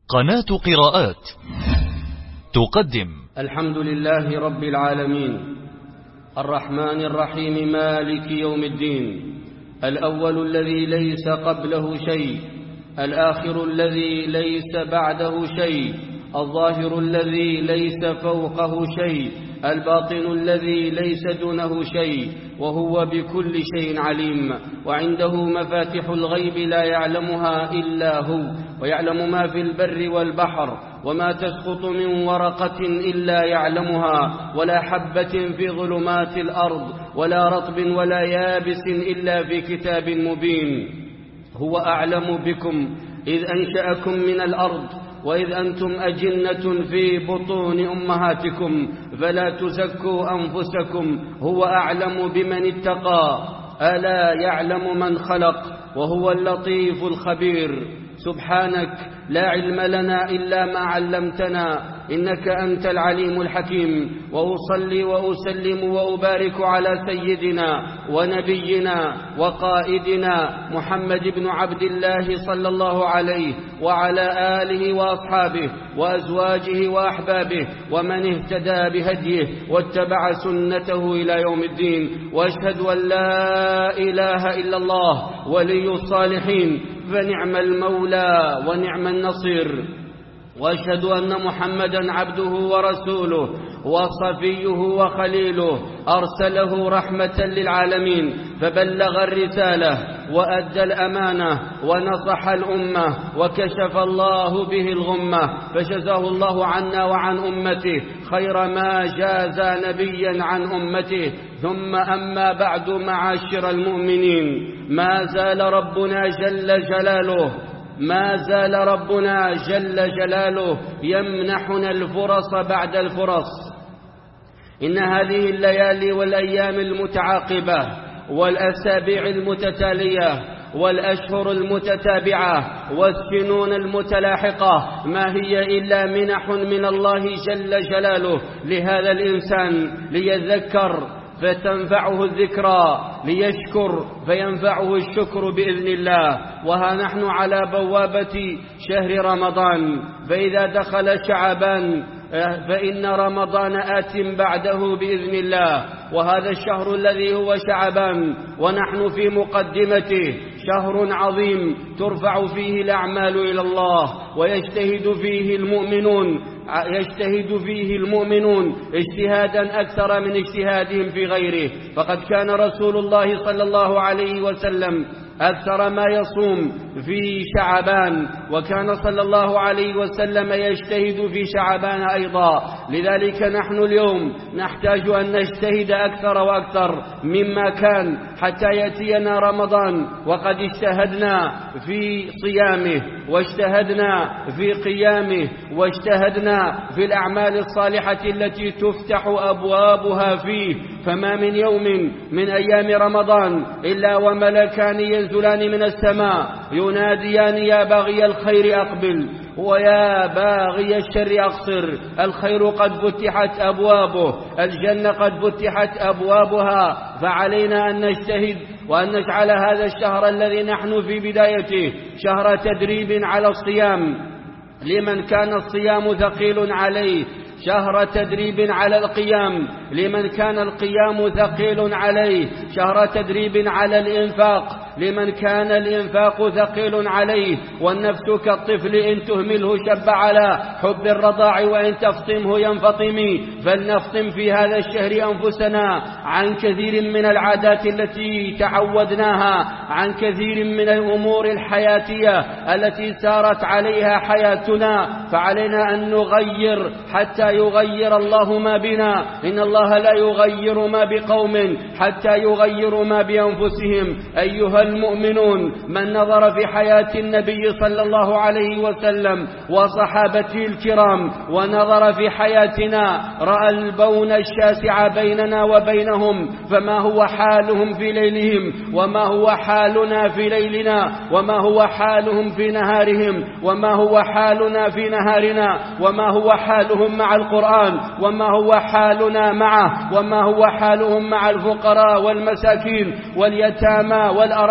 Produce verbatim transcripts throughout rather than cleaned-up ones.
قناة قراءات تقدم الحمد لله رب العالمين الرحمن الرحيم مالك يوم الدين، الأول الذي ليس قبله شيء، الآخر الذي ليس بعده شيء، الظاهر الذي ليس فوقه شيء، الباطن الذي ليس دونه شيء، وهو بكل شيء عليم. وعنده مفاتح الغيب لا يعلمها إلا هو، ويعلم ما في البر والبحر، وما تسقط من ورقة إلا يعلمها، ولا حبة في ظلمات الأرض، ولا رطب ولا يابس إلا في كتاب مبين. هو أعلم بكم إذ أنشأكم من الأرض وإذ أنتم أجنة في بطون أمهاتكم، فلا تزكوا أنفسكم، هو أعلم بمن اتقى، ألا يعلم من خلق وهو اللطيف الخبير. سبحانك لا علم لنا إلا ما علمتنا، إنك أنت العليم الحكيم. وأصلي وأسلم وأبارك على سيدنا ونبينا وقائدنا محمد بن عبد الله صلى الله عليه وعلى آله وأصحابه وأزواجه وأحبابه ومن اهتدى بهديه واتبع سنته إلى يوم الدين. وأشهد أن لا إله إلا الله ولي الصالحين، فنعم المولى ونعم النصير. وأشهد أن محمدا عبده ورسوله وصفيه وخليله، أرسله رحمة للعالمين، فبلغ الرسالة وأدى الأمانة ونصح الأمة، وكشف الله به الغمة، فجزاه الله عنا وعن أمته خير ما جاز نبيا عن أمته. ثم أما بعد، معاشر المؤمنين، ما زال ربنا جل جلاله ما زال ربنا جل جلاله يمنحنا الفرص بعد الفرص. إن هذه الليالي والأيام المتعاقبة والأسابيع المتتالية والأشهر المتتابعة والسنون المتلاحقة ما هي إلا منح من الله جل جلاله لهذا الإنسان، ليذكر فتنفعه الذكرى، ليشكر فينفعه الشكر بإذن الله. وها نحن على بوابة شهر رمضان، فإذا دخل شعبان فإن رمضان آت بعده بإذن الله. وهذا الشهر الذي هو شعبان ونحن في مقدمته شهر عظيم ترفع فيه الأعمال إلى الله، ويجتهد فيه المؤمنون يجتهد فيه المؤمنون اجتهادا أكثر من اجتهادهم في غيره. فقد كان رسول الله صلى الله عليه وسلم أكثر ما يصوم في شعبان، وكان صلى الله عليه وسلم يجتهد في شعبان أيضا. لذلك نحن اليوم نحتاج أن نجتهد أكثر وأكثر مما كان حتى يأتينا رمضان وقد اجتهدنا في صيامه، واجتهدنا في قيامه، واجتهدنا في الأعمال الصالحة التي تفتح أبوابها فيه. فما من يوم من أيام رمضان إلا وملكان ينزلان من السماء يناديان يا باغي الخير أقبل ويا باغي الشر أقصر. الخير قد فتحت أبوابه، الجنة قد فتحت أبوابها، فعلينا أن نجتهد وأن نجعل هذا الشهر الذي نحن في بدايته شهر تدريب على الصيام لمن كان الصيام ثقيل عليه، شهر تدريب على القيام لمن كان القيام ثقيل عليه، شهر تدريب على الإنفاق لمن كان الإنفاق ثقيل عليه. والنفس كالطفل إن تهمله شب على حب الرضاع وإن تفطمه ينفطم. فلنفطم في هذا الشهر أنفسنا عن كثير من العادات التي تعودناها، عن كثير من الأمور الحياتية التي سارت عليها حياتنا، فعلينا أن نغير حتى يغير الله ما بنا. إن الله لا يغير ما بقوم حتى يغيروا ما بأنفسهم. أيها المؤمنون، من نظر في حياة النبي صلى الله عليه وسلم وصحابته الكرام ونظر في حياتنا رأى البون الشاسع بيننا وبينهم، فما هو حالهم في ليلهم وما هو حالنا في ليلنا، وما هو حالهم في نهارهم وما هو حالنا في نهارنا، وما هو حالهم مع القرآن وما هو حالنا معه، وما هو حالهم مع الفقراء والمساكين واليتامى والأرامل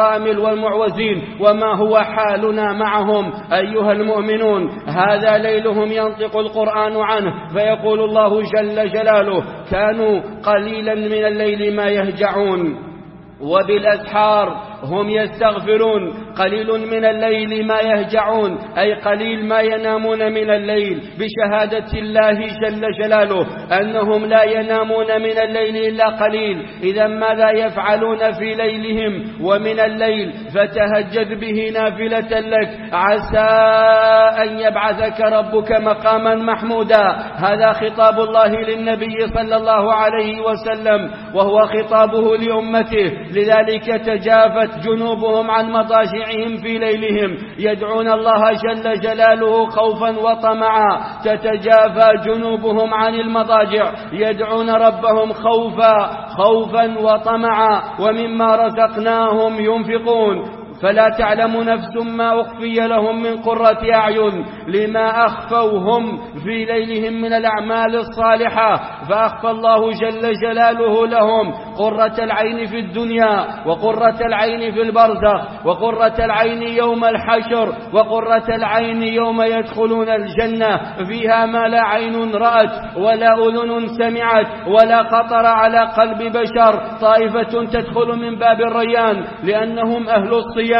والأرامل والمعوزين. وما هو حالنا معهم أيها المؤمنون؟ هذا ليلهم ينطق القرآن عنه، فيقول الله جل جلاله: كانوا قليلا من الليل ما يهجعون وبالأسحار هم يستغفرون. قليل من الليل ما يهجعون، أي قليل ما ينامون من الليل، بشهادة الله جل جلاله أنهم لا ينامون من الليل إلا قليل. إذا ماذا يفعلون في ليلهم ومن الليل؟ فتهجد به نافلة لك، عسى أن يبعثك ربك مقاما محمودا. هذا خطاب الله للنبي صلى الله عليه وسلم، وهو خطابه لأمته. لذلك تجافت جنوبهم عن مضاجعهم في ليلهم، يدعون الله جل جلاله خوفا وطمعا. تتجافى جنوبهم عن المضاجع، يدعون ربهم خوفا خوفا وطمعا، ومما رزقناهم ينفقون. فلا تعلم نفس ما أخفي لهم من قرة أعين لما أخفوا هم في ليلهم من الأعمال الصالحة. فأخفى الله جل جلاله لهم قرة العين في الدنيا، وقرة العين في البرزخ، وقرة العين يوم الحشر، وقرة العين يوم يدخلون الجنة، فيها ما لا عين رأت ولا أذن سمعت ولا خطر على قلب بشر. طائفة تدخل من باب الريان لأنهم أهل الصيام،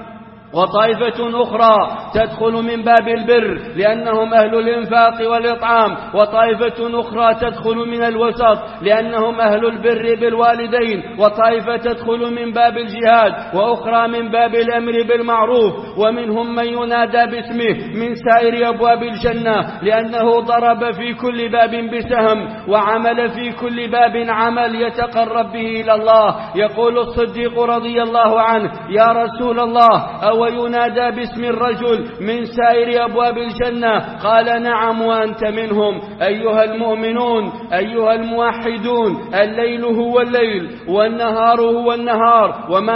وطائفة أخرى تدخل من باب البر لأنهم أهل الإنفاق والإطعام، وطائفة أخرى تدخل من الوسط لأنهم أهل البر بالوالدين، وطائفة تدخل من باب الجهاد، وأخرى من باب الأمر بالمعروف. ومنهم من ينادى باسمه من سائر أبواب الجنة لأنه ضرب في كل باب بسهم، وعمل في كل باب عمل يتقرب به إلى الله. يقول الصديق رضي الله عنه: يا رسول الله، أو وينادى باسم الرجل من سائر أبواب الجنة؟ قال: نعم وأنت منهم. أيها المؤمنون، أيها الموحدون، الليل هو الليل والنهار هو النهار، وما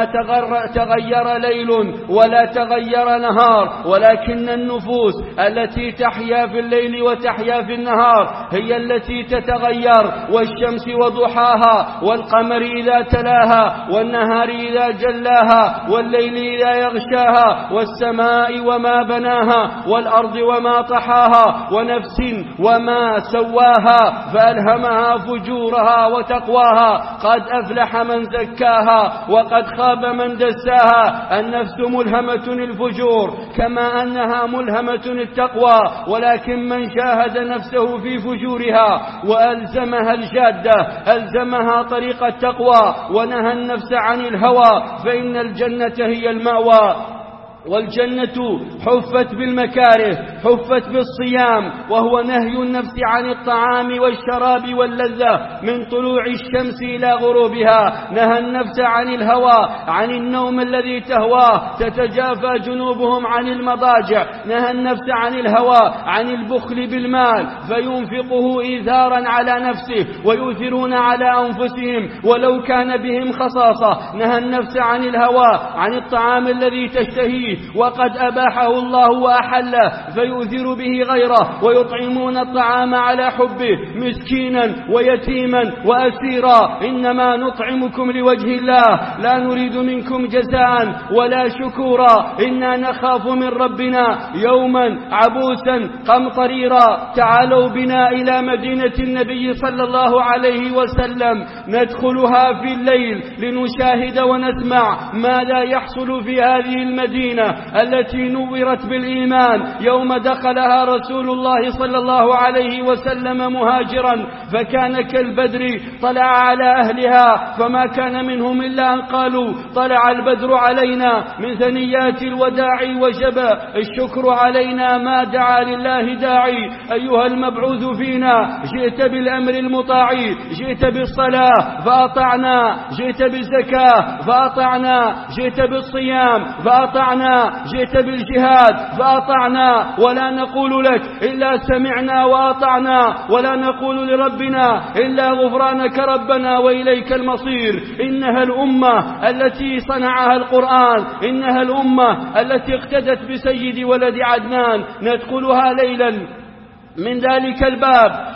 تغير ليل ولا تغير نهار، ولكن النفوس التي تحيا في الليل وتحيا في النهار هي التي تتغير. والشمس وضحاها، والقمر إذا تلاها، والنهار إذا جلاها، والليل إذا يغشاها، والسماء وما بناها، والأرض وما طحاها، ونفس وما سواها فألهمها فجورها وتقواها. قد أفلح من زكاها وقد خاب من دساها. النفس ملهمة الفجور كما أنها ملهمة التقوى، ولكن من شاهد نفسه في فجورها وألزمها الجادة ألزمها طريق التقوى، ونهى النفس عن الهوى، فإن الجنة هي المأوى. والجنة حفت بالمكاره، حفت بالصيام، وهو نهي النفس عن الطعام والشراب واللذة من طلوع الشمس إلى غروبها. نهى النفس عن الهوى، عن النوم الذي تهواه، تتجافى جنوبهم عن المضاجع. نهى النفس عن الهوى، عن البخل بالمال فينفقه إيثارا على نفسه، ويؤثرون على أنفسهم ولو كان بهم خصاصة. نهى النفس عن الهوى، عن الطعام الذي تشتهيه وقد أباحه الله وأحله، فيؤثر به غيره، ويطعمون الطعام على حبه مسكينا ويتيما وأسيرا. إنما نطعمكم لوجه الله لا نريد منكم جزاء ولا شكورا، إنا نخاف من ربنا يوما عبوسا قمطريرا. تعالوا بنا إلى مدينة النبي صلى الله عليه وسلم، ندخلها في الليل لنشاهد ونسمع ماذا يحصل في هذه المدينة التي نورت بالإيمان يوم دخلها رسول الله صلى الله عليه وسلم مهاجرا، فكان كالبدر طلع على أهلها، فما كان منهم إلا أن قالوا: طلع البدر علينا من ثنيات الوداع وجب الشكر علينا ما دعا لله داعي. أيها المبعوث فينا، جئت بالأمر المطاع، جئت بالصلاة فأطعنا، جئت بالزكاة فأطعنا، جئت بالصيام فأطعنا، جئت بالجهاد فأطعنا. ولا نقول لك إلا سمعنا وأطعنا، ولا نقول لربنا إلا غفرانك ربنا وإليك المصير. إنها الأمة التي صنعها القرآن، إنها الأمة التي اقتدت بسيد ولد عدنان. ندخلها ليلا من ذلك الباب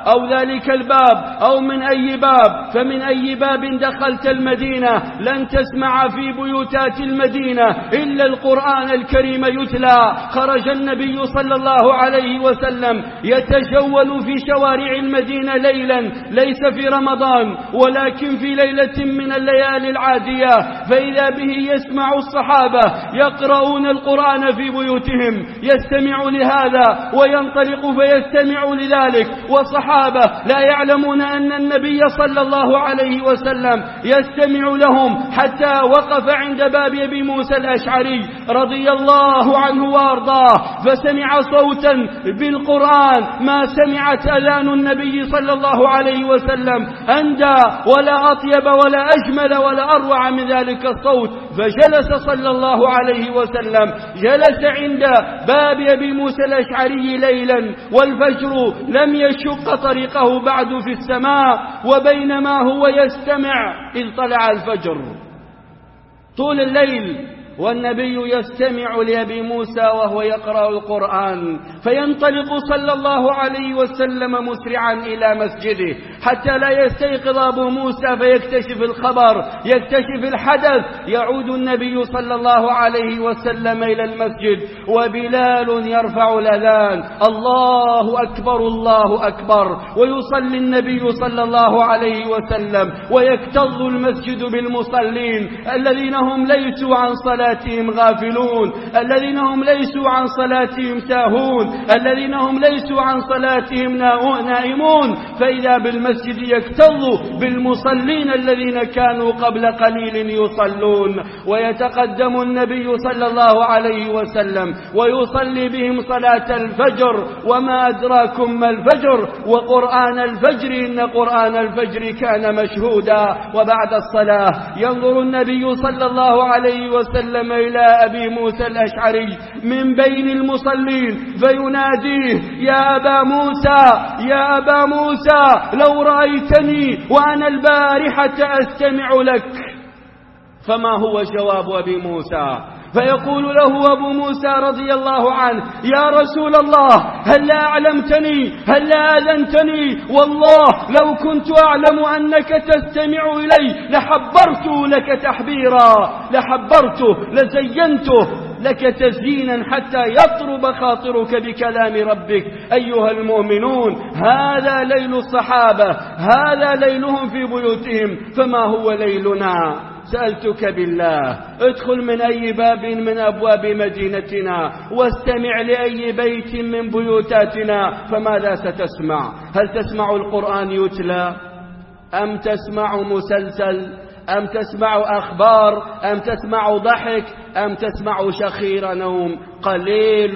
أو ذلك الباب أو من أي باب، فمن أي باب دخلت المدينة لن تسمع في بيوتات المدينة إلا القرآن الكريم يتلى. خرج النبي صلى الله عليه وسلم يتجول في شوارع المدينة ليلا، ليس في رمضان ولكن في ليلة من الليالي العادية، فإذا به يسمع الصحابة يقرؤون القرآن في بيوتهم، يستمع لهذا وينطلق فيستمع لذلك، وصحابة لا يعلمون أن النبي صلى الله عليه وسلم يستمع لهم، حتى وقف عند باب أبي موسى الأشعري رضي الله عنه وارضاه فسمع صوتا بالقرآن ما سمعت أذان النبي صلى الله عليه وسلم أندى ولا أطيب ولا أجمل ولا أروع من ذلك الصوت. فجلس صلى الله عليه وسلم، جلس عند باب أبي موسى الأشعري ليلا والفجر لم يشق طريقه بعد في السماء، وبينما هو يستمع إذ طلع الفجر طول الليل والنبي يستمع لأبي موسى وهو يقرأ القرآن، فينطلق صلى الله عليه وسلم مسرعا إلى مسجده حتى لا يستيقظ أبو موسى فيكتشف الخبر، يكتشف الحدث. يعود النبي صلى الله عليه وسلم إلى المسجد وبلال يرفع الأذان الله أكبر الله أكبر، ويصلي النبي صلى الله عليه وسلم ويكتظ المسجد بالمصلين الذين هم ليسوا عن صلاتهم غافلون، الذين هم ليسوا عن صلاتهم ساهون، الذين هم ليسوا عن صلاتهم نائمون. فإذا بالمسجد يكتظ بالمصلين الذين كانوا قبل قليل يصلون، ويتقدم النبي صلى الله عليه وسلم ويصلي بهم صلاة الفجر. وما أدراكم ما الفجر، وقرآن الفجر إن قرآن الفجر كان مشهودا. وبعد الصلاة ينظر النبي صلى الله عليه وسلم إلى أبي موسى الأشعري من بين المصلين فيناديه يا أبا موسى يا أبا موسى لو رأيتني وأنا البارحة أستمع لك. فما هو جواب أبي موسى؟ فيقول له أبو موسى رضي الله عنه يا رسول الله هل لا أعلمتني هل لا آذنتني؟ والله لو كنت أعلم أنك تستمع إلي لحبرته لك تحبيرا، لحبرته لزينته لك تزيينا حتى يطرب خاطرك بكلام ربك. أيها المؤمنون، هذا ليل الصحابة، هذا ليلهم في بيوتهم، فما هو ليلنا؟ سألتك بالله ادخل من أي باب من أبواب مدينتنا واستمع لأي بيت من بيوتاتنا، فماذا ستسمع؟ هل تسمع القرآن يتلى أم تسمع مسلسل أم تسمع أخبار أم تسمع ضحك أم تسمع شخير نوم؟ قليل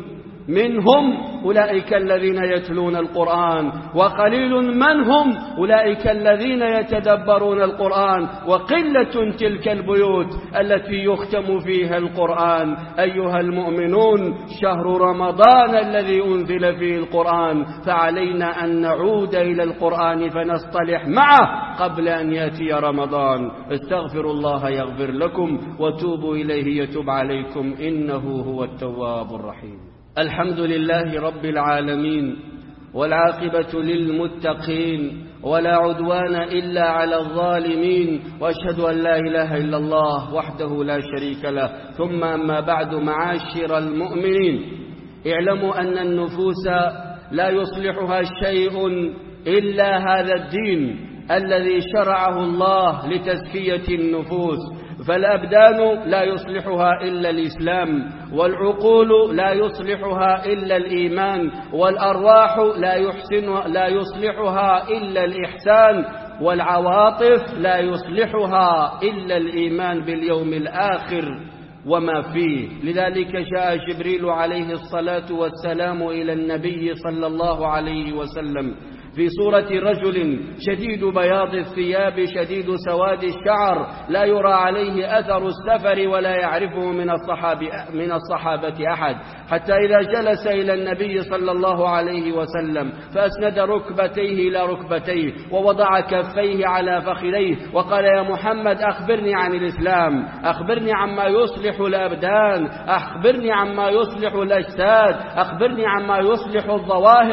منهم أولئك الذين يتلون القرآن، وقليل من هم أولئك الذين يتدبرون القرآن، وقلة تلك البيوت التي يختم فيها القرآن. أيها المؤمنون، شهر رمضان الذي أنزل فيه القرآن، فعلينا أن نعود إلى القرآن فنصطلح معه قبل أن يأتي رمضان. استغفروا الله يغفر لكم وتوبوا إليه يتوب عليكم إنه هو التواب الرحيم. الحمد لله رب العالمين، والعاقبة للمتقين، ولا عدوان إلا على الظالمين، وأشهد أن لا إله إلا الله وحده لا شريك له. ثم أما بعد، معاشر المؤمنين، اعلموا أن النفوس لا يصلحها شيء إلا هذا الدين الذي شرعه الله لتزكية النفوس. فالأبدان لا يصلحها إلا الإسلام، والعقول لا يصلحها إلا الإيمان، والأرواح لا يحسن لا يصلحها إلا الإحسان، والعواطف لا يصلحها إلا الإيمان باليوم الآخر وما فيه. لذلك جاء جبريل عليه الصلاة والسلام إلى النبي صلى الله عليه وسلم في صورة رجل شديد بياض الثياب شديد سواد الشعر، لا يرى عليه أثر السفر ولا يعرفه من الصحابة, من الصحابة أحد، حتى إذا جلس إلى النبي صلى الله عليه وسلم فأسند ركبتيه إلى ركبتيه ووضع كفيه على فخذيه وقال يا محمد أخبرني عن الإسلام، أخبرني عما يصلح الأبدان، أخبرني عما يصلح الأجساد، أخبرني عما يصلح الظواهر.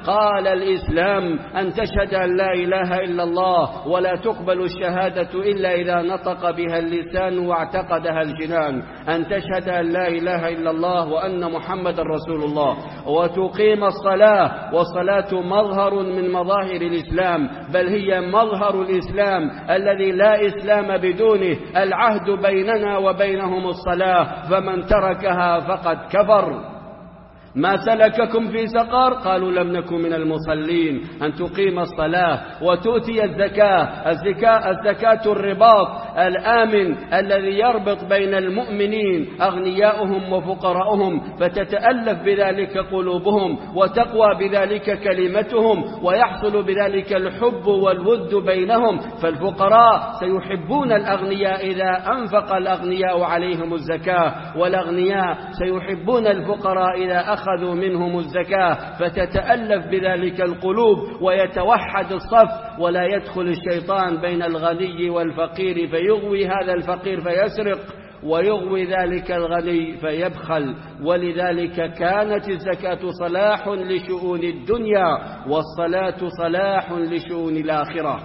قال الإسلام أن تشهد أن لا إله إلا الله ولا تقبل الشهادة إلا إذا نطق بها اللسان واعتقدها الجنان، أن تشهد أن لا إله إلا الله وأن محمد رسول الله، وتقيم الصلاة، والصلاة مظهر من مظاهر الإسلام، بل هي مظهر الإسلام الذي لا إسلام بدونه، العهد بيننا وبينهم الصلاة، فمن تركها فقد كفر. ما سلككم في سقر؟ قالوا لم نكن من المصلين. أن تقيم الصلاة وتؤتي الزكاة، الزكاة, الزكاة الرباط الآمن الذي يربط بين المؤمنين أغنياؤهم وفقراؤهم، فتتألف بذلك قلوبهم وتقوى بذلك كلمتهم، ويحصل بذلك الحب والود بينهم، فالفقراء سيحبون الأغنياء إذا أنفق الأغنياء عليهم الزكاة، والأغنياء سيحبون الفقراء إذا أخذوا أخذوا منهم الزكاة، فتتألف بذلك القلوب ويتوحد الصف، ولا يدخل الشيطان بين الغني والفقير فيغوي هذا الفقير فيسرق، ويغوي ذلك الغني فيبخل. ولذلك كانت الزكاة صلاح لشؤون الدنيا، والصلاة صلاح لشؤون الآخرة.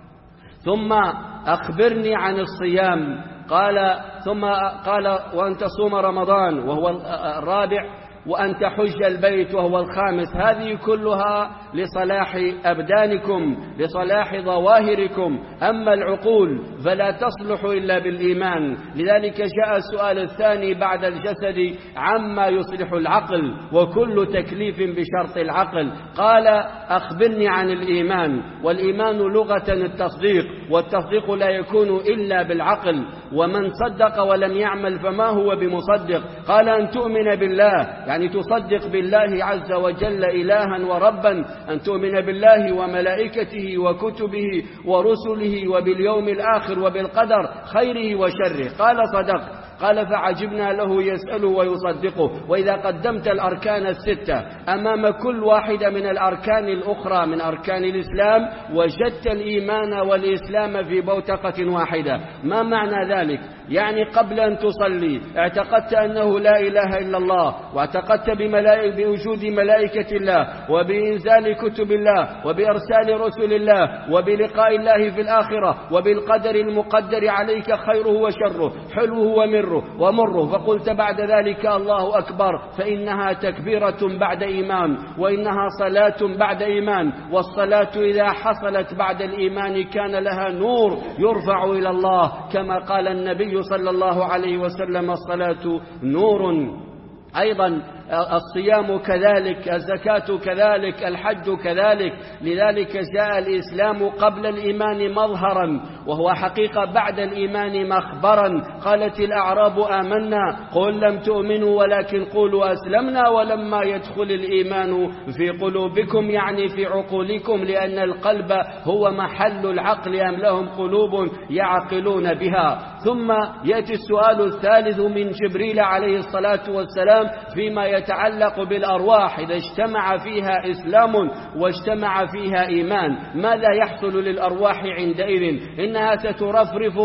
ثم أخبرني عن الصيام. قال ثم قال وأن تصوم رمضان وهو الرابع، وأن تحج البيت وهو الخامس. هذه كلها لصلاح أبدانكم، لصلاح ظواهركم. أما العقول فلا تصلح إلا بالإيمان. لذلك جاء السؤال الثاني بعد الجسد عما يصلح العقل، وكل تكليف بشرط العقل. قال أخبرني عن الإيمان. والإيمان لغة التصديق، والتصديق لا يكون إلا بالعقل، ومن صدق ولم يعمل فما هو بمصدق. قال أن تؤمن بالله، يعني تصدق بالله عز وجل إلها وربا، أن تؤمن بالله وملائكته وكتبه ورسله وباليوم الآخر وبالقدر خيره وشره. قال صدق. قال فعجبنا له يسأله ويصدقه. وإذا قدمت الأركان الستة أمام كل واحدة من الأركان الأخرى من أركان الإسلام، وجدت الإيمان والإسلام في بوتقة واحدة. ما معنى ذلك؟ يعني قبل أن تصلي اعتقدت أنه لا إله إلا الله، واعتقدت بوجود ملائكة الله، وبإنزال كتب الله، وبإرسال رسل الله، وبلقاء الله في الآخرة، وبالقدر المقدر عليك خيره وشره، حلوه ومره ومره. فقلت بعد ذلك الله أكبر، فإنها تكبيرة بعد إيمان، وإنها صلاة بعد إيمان. والصلاة إذا حصلت بعد الإيمان كان لها نور يرفع إلى الله، كما قال النبي صلى الله عليه وسلم الصلاة نور. أيضا الصيام كذلك، الزكاة كذلك، الحج كذلك. لذلك جاء الإسلام قبل الإيمان مظهرا، وهو حقيقة بعد الإيمان مخبرا. قالت الأعراب آمنا قل لم تؤمنوا ولكن قولوا أسلمنا ولما يدخل الإيمان في قلوبكم، يعني في عقولكم، لأن القلب هو محل العقل، أم لهم قلوب يعقلون بها. ثم يأتي السؤال الثالث من جبريل عليه الصلاة والسلام فيما يتعلق بالأرواح. إذا اجتمع فيها إسلام واجتمع فيها إيمان، ماذا يحصل للأرواح عندئذ؟ إنها سترفرف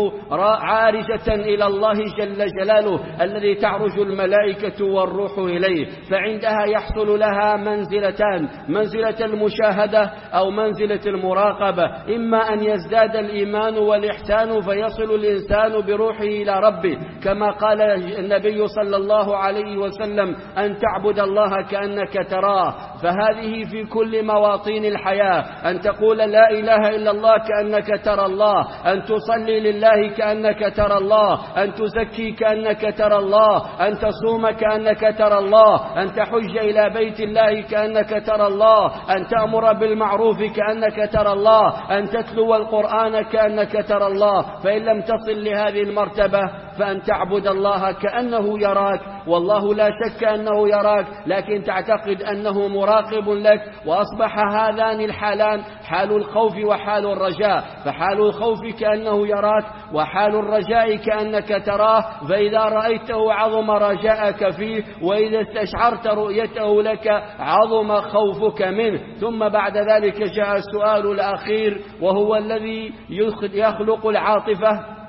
عارجة إلى الله جل جلاله الذي تعرج الملائكة والروح إليه، فعندها يحصل لها منزلتان: منزلة المشاهدة أو منزلة المراقبة. إما أن يزداد الإيمان والإحسان فيصل الإنسان بروحه إلى ربه، كما قال النبي صلى الله عليه وسلم أن تعبد الله كأنك تراه. فهذه في كل مواطن الحياة، أن تقول لا إله إلا الله كأنك ترى الله، أن تصلي لله كأنك ترى الله، أن تزكي كأنك ترى الله، أن تصوم كأنك ترى الله، أن تحج إلى بيت الله كأنك ترى الله، أن تأمر بالمعروف كأنك ترى الله، أن تتلو القرآن كأنك ترى الله. فإن لم تصل لهذه المرتبة فأن تعبد الله كأنه يراك، والله لا شك أنه يراك، لكن تعتقد أنه مراقب لك. وأصبح هذان الحالان حال الخوف وحال الرجاء، فحال الخوف كأنه يراك، وحال الرجاء كأنك تراه. فإذا رأيته عظم رجاءك فيه، وإذا استشعرت رؤيته لك عظم خوفك منه. ثم بعد ذلك جاء السؤال الأخير، وهو الذي يخلق العاطفة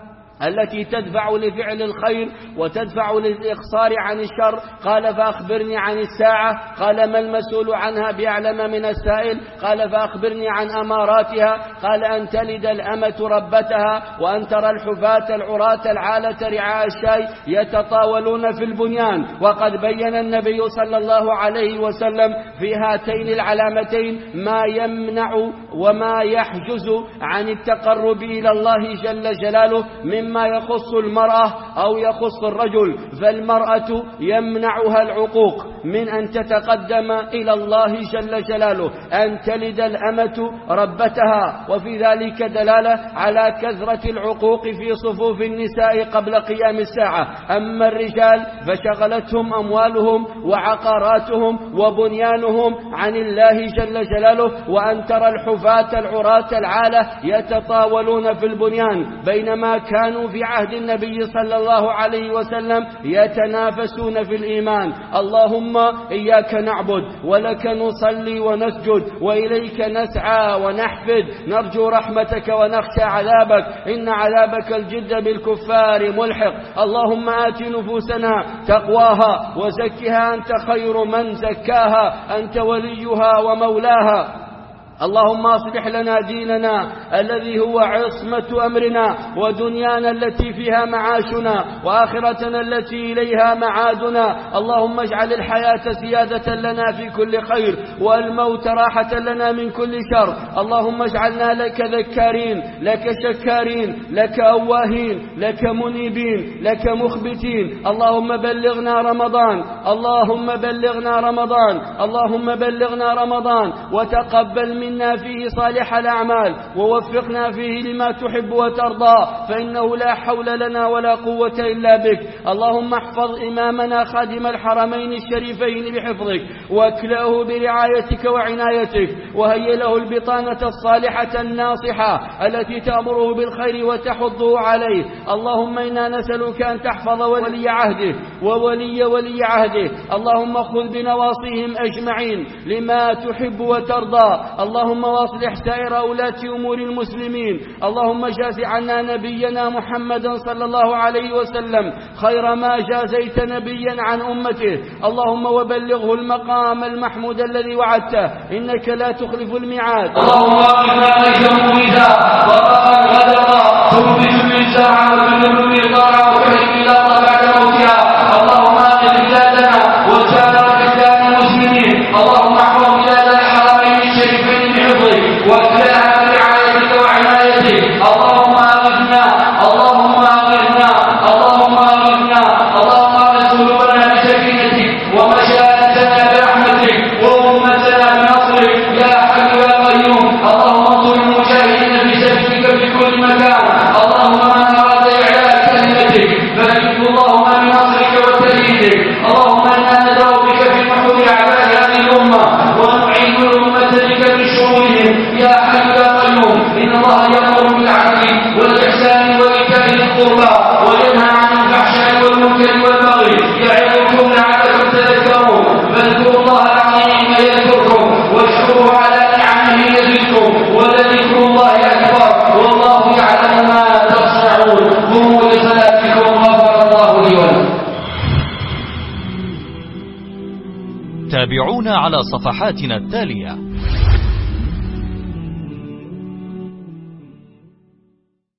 التي تدفع لفعل الخير وتدفع للإقصار عن الشر. قال فأخبرني عن الساعة. قال ما المسؤول عنها بأعلم من السائل. قال فأخبرني عن أماراتها. قال أن تلد الأمة ربتها وأن ترى الحفاة العراة العالة رعاء الشاي يتطاولون في البنيان. وقد بين النبي صلى الله عليه وسلم في هاتين العلامتين ما يمنع وما يحجز عن التقرب إلى الله جل جلاله مما يخص المرأة أو يخص الرجل. فالمرأة يمنعها العقوق من أن تتقدم إلى الله جل جلاله، أن تلد الأمة ربتها، وفي ذلك دلالة على كثرة العقوق في صفوف النساء قبل قيام الساعة. أما الرجال فشغلتهم أموالهم وعقاراتهم وبنيانهم عن الله جل جلاله. وأن ترى الحفاة العراة العالة يتطاولون في البنيان بينما كانوا في عهد النبي صلى الله عليه وسلم يتنافسون في الإيمان. اللهم إياك نعبد ولك نصلي ونسجد وإليك نسعى ونحفد، نرجو رحمتك ونخشى عذابك، إن عذابك الجد بالكفار ملحق. اللهم آت نفوسنا تقواها وزكها أنت خير من زكاها، أنت وليها ومولاها. اللهم أصلح لنا ديننا الذي هو عصمة أمرنا، ودنيانا التي فيها معاشنا، وآخرتنا التي إليها معادنا. اللهم اجعل الحياة زيادة لنا في كل خير والموت راحة لنا من كل شر. اللهم اجعلنا لك ذكارين، لك شكارين، لك أواهين، لك منيبين، لك مخبتين. اللهم بلغنا رمضان، اللهم بلغنا رمضان، اللهم بلغنا رمضان، وتقبل منا فيه صالح الأعمال، ووفقنا فيه لما تحب وترضى، فإنه لا حول لنا ولا قوة إلا بك. اللهم احفظ إمامنا خادم الحرمين الشريفين بحفظك، واكلأه برعايتك وعنايتك، وهيئ له البطانة الصالحة الناصحة التي تأمره بالخير وتحضه عليه. اللهم إنا نسألك أن تحفظ ولي عهده وولي ولي عهده. اللهم خذ بنواصيهم أجمعين لما تحب وترضى. اللهم واصلح سائر أولاة أمور المسلمين. اللهم جاز عنا نبينا محمدا صلى الله عليه وسلم خير ما جازيت نبيا عن أمته. اللهم وبلغه المقام المحمود الذي وعدته، إنك لا تخلف الميعاد. اللهم أقنا لك مميتا وقال غدرا تنبت من ساعة وتنبت من طاعة وتحب إلى بعد موتها. اللهم أقل بلادنا وسائر بلاد المسلمين. اللهم احفظ بلاد الحرمين الشريفين بحفظك واكلأها برعايتك وعنايتك. اللهم أغثنا، اللهم أغثنا، اللهم أغثنا. اللهم أغث قلوبنا بسكينتك ومشاءتنا برحمتك وأمتنا بنصرك يا حي يا قيوم. اللهم انصر المجاهدين في سبيلك في كل مكان. اللهم من أراد إعلاء كلمتك فأجبه اللهم بنصرك وتأييدك. اللهم إنا ندعو بك في نحور أعداء هذه الأمة ونعين الأمة بك من شرورهم يا حي يا قيوم. إن الله يأمر بالعدل والإحسان وإيتاء ذي القربى وينهى عن الفحشاء والمنكر والبغي يعظكم لعلكم تذكرون. فاذكروا الله العظيم يذكركم واشكروه على نعمه يزدكم ولذكر الله أكبر والله يعلم ما تصنعون. قوموا لصلاتكم غفر الله لي ولكم. تابعونا على صفحاتنا التالية: